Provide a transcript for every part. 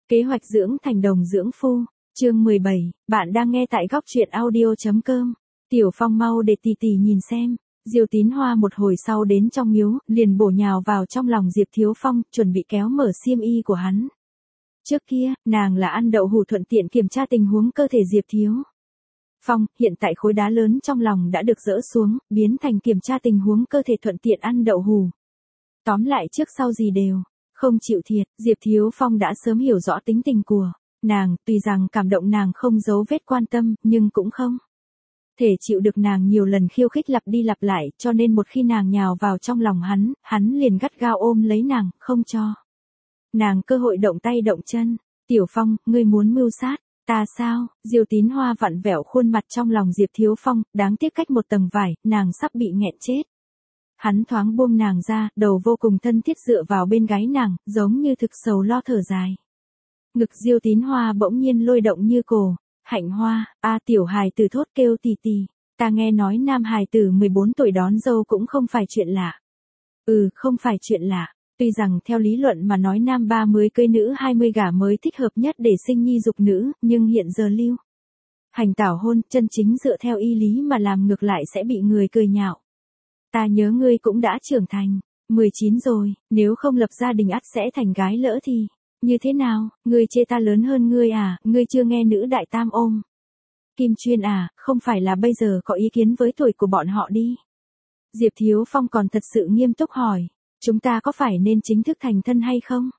Kế hoạch dưỡng thành đồng dưỡng phu, chương 17, bạn đang nghe tại góc truyện audio.com. Tiểu Phong mau để tì tì nhìn xem. Diêu Tín Hoa một hồi sau đến trong miếu, liền bổ nhào vào trong lòng Diệp Thiếu Phong, chuẩn bị kéo mở xiêm y của hắn. Trước kia, nàng là ăn đậu hũ thuận tiện kiểm tra tình huống cơ thể Diệp Thiếu Phong, hiện tại khối đá lớn trong lòng đã được dỡ xuống, biến thành kiểm tra tình huống cơ thể thuận tiện ăn đậu hũ. Tóm lại trước sau gì đều không chịu thiệt, Diệp Thiếu Phong đã sớm hiểu rõ tính tình của nàng, tuy rằng cảm động nàng không giấu vết quan tâm, nhưng cũng không thể chịu được nàng nhiều lần khiêu khích lặp đi lặp lại, cho nên một khi nàng nhào vào trong lòng hắn liền gắt gao ôm lấy nàng, không cho nàng cơ hội động tay động chân. Tiểu Phong, ngươi muốn mưu sát ta sao? Diêu Tín Hoa vặn vẹo khuôn mặt trong lòng Diệp Thiếu Phong, đáng tiếc cách một tầng vải, nàng sắp bị nghẹn chết. Hắn thoáng buông nàng ra, đầu vô cùng thân thiết dựa vào bên gáy nàng, giống như thực sầu lo thở dài. Ngực Diêu Tín Hoa bỗng nhiên lôi động như cổ. Hạnh Hoa, tiểu hài tử thốt kêu tì tì, ta nghe nói nam hài tử 14 tuổi đón dâu cũng không phải chuyện lạ. Không phải chuyện lạ, tuy rằng theo lý luận mà nói nam 30 cưới nữ 20 gả mới thích hợp nhất để sinh nhi dục nữ, nhưng hiện giờ lưu hành tảo hôn, chân chính dựa theo y lý mà làm ngược lại sẽ bị người cười nhạo. Ta nhớ ngươi cũng đã trưởng thành, 19 rồi, nếu không lập gia đình ắt sẽ thành gái lỡ thì như thế nào, ngươi chê ta lớn hơn ngươi à, ngươi chưa nghe nữ đại tam ôm Kim Chuyên à, không phải là bây giờ có ý kiến với tuổi của bọn họ đi. Diệp Thiếu Phong còn thật sự nghiêm túc hỏi, chúng ta có phải nên chính thức thành thân hay không?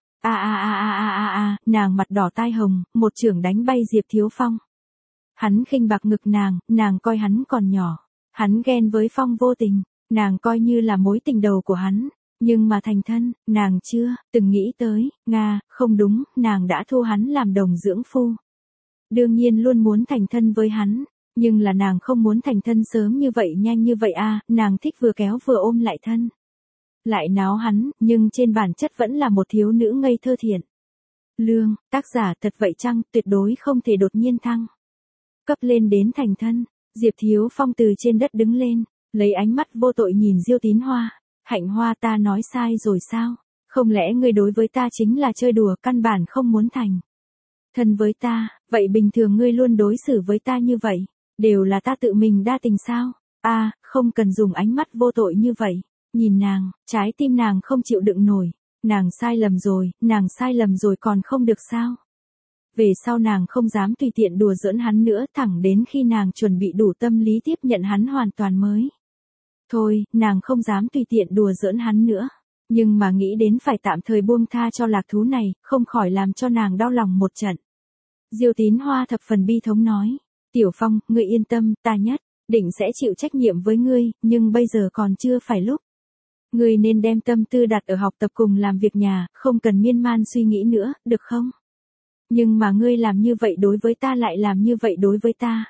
Nàng mặt đỏ tai hồng, một chưởng đánh bay Diệp Thiếu Phong. Hắn khinh bạc ngực nàng coi hắn còn nhỏ, hắn ghen với Phong vô tình, nàng coi như là mối tình đầu của hắn. Nhưng mà thành thân, nàng chưa từng nghĩ tới, không đúng, nàng đã thu hắn làm đồng dưỡng phu. Đương nhiên luôn muốn thành thân với hắn, nhưng là nàng không muốn thành thân sớm như vậy nhanh như vậy nàng thích vừa kéo vừa ôm lại thân. Lại náo hắn, nhưng trên bản chất vẫn là một thiếu nữ ngây thơ thiện lương, tác giả thật vậy chăng, tuyệt đối không thể đột nhiên thăng cấp lên đến thành thân. Diệp Thiếu Phong từ trên đất đứng lên, lấy ánh mắt vô tội nhìn Diêu Tín Hoa. Hạnh Hoa, ta nói sai rồi sao? Không lẽ ngươi đối với ta chính là chơi đùa, căn bản không muốn thành thân với ta, vậy bình thường ngươi luôn đối xử với ta như vậy, đều là ta tự mình đa tình sao? Không cần dùng ánh mắt vô tội như vậy. Nhìn nàng, trái tim nàng không chịu đựng nổi. Nàng sai lầm rồi còn không được sao? Về sau nàng không dám tùy tiện đùa giỡn hắn nữa, thẳng đến khi nàng chuẩn bị đủ tâm lý tiếp nhận hắn hoàn toàn mới. Thôi, nàng không dám tùy tiện đùa giỡn hắn nữa. Nhưng mà nghĩ đến phải tạm thời buông tha cho lạc thú này, không khỏi làm cho nàng đau lòng một trận. Diêu Tín Hoa thập phần bi thống nói. Tiểu Phong, ngươi yên tâm, ta nhất định sẽ chịu trách nhiệm với ngươi, nhưng bây giờ còn chưa phải lúc. Ngươi nên đem tâm tư đặt ở học tập cùng làm việc nhà, không cần miên man suy nghĩ nữa, được không? Nhưng mà ngươi làm như vậy đối với ta lại làm như vậy đối với ta.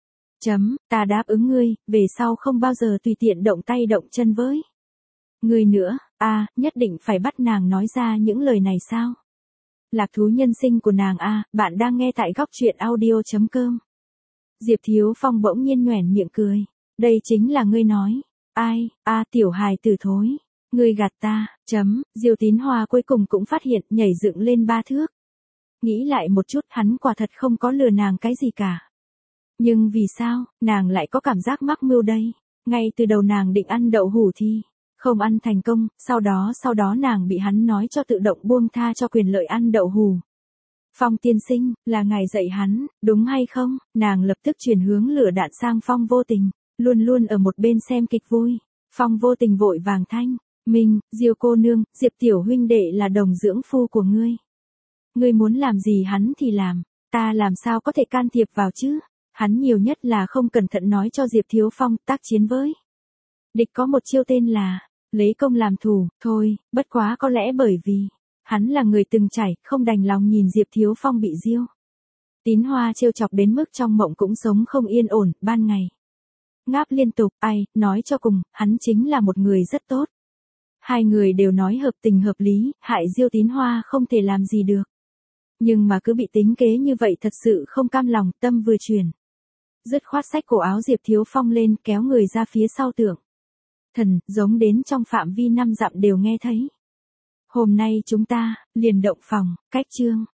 Ta đáp ứng ngươi, về sau không bao giờ tùy tiện động tay động chân với ngươi nữa. Nhất định phải bắt nàng nói ra những lời này sao? Lạc thú nhân sinh của nàng bạn đang nghe tại góc truyện audio.com. Diệp Thiếu Phong bỗng nhiên nhoẻn miệng cười. Đây chính là ngươi nói. Ai, tiểu hài tử thối. Ngươi gạt ta, Diêu Tín Hoa cuối cùng cũng phát hiện, nhảy dựng lên 3 thước. Nghĩ lại một chút, hắn quả thật không có lừa nàng cái gì cả. Nhưng vì sao, nàng lại có cảm giác mắc mưu đây? Ngay từ đầu nàng định ăn đậu hũ thì không ăn thành công, sau đó nàng bị hắn nói cho tự động buông tha cho quyền lợi ăn đậu hũ. Phong tiên sinh, là ngài dạy hắn, đúng hay không? Nàng lập tức chuyển hướng lửa đạn sang Phong vô tình, luôn luôn ở một bên xem kịch vui. Phong vô tình vội vàng thanh minh, Diêu cô nương, Diệp tiểu huynh đệ là đồng dưỡng phu của ngươi. Ngươi muốn làm gì hắn thì làm, ta làm sao có thể can thiệp vào chứ? Hắn nhiều nhất là không cẩn thận nói cho Diệp Thiếu Phong tác chiến với địch có một chiêu tên là lấy công làm thủ, thôi, bất quá có lẽ bởi vì hắn là người từng trải, không đành lòng nhìn Diệp Thiếu Phong bị Diêu Tín Hoa trêu chọc đến mức trong mộng cũng sống không yên ổn, ban ngày ngáp liên tục, nói cho cùng, hắn chính là một người rất tốt. Hai người đều nói hợp tình hợp lý, hại Diêu Tín Hoa không thể làm gì được. Nhưng mà cứ bị tính kế như vậy thật sự không cam lòng, tâm vừa chuyển. Dứt khoát xách cổ áo Diệp Thiếu Phong lên, kéo người ra phía sau tượng thần, giống đến trong phạm vi 5 dặm đều nghe thấy. Hôm nay chúng ta liền động phòng, cách chương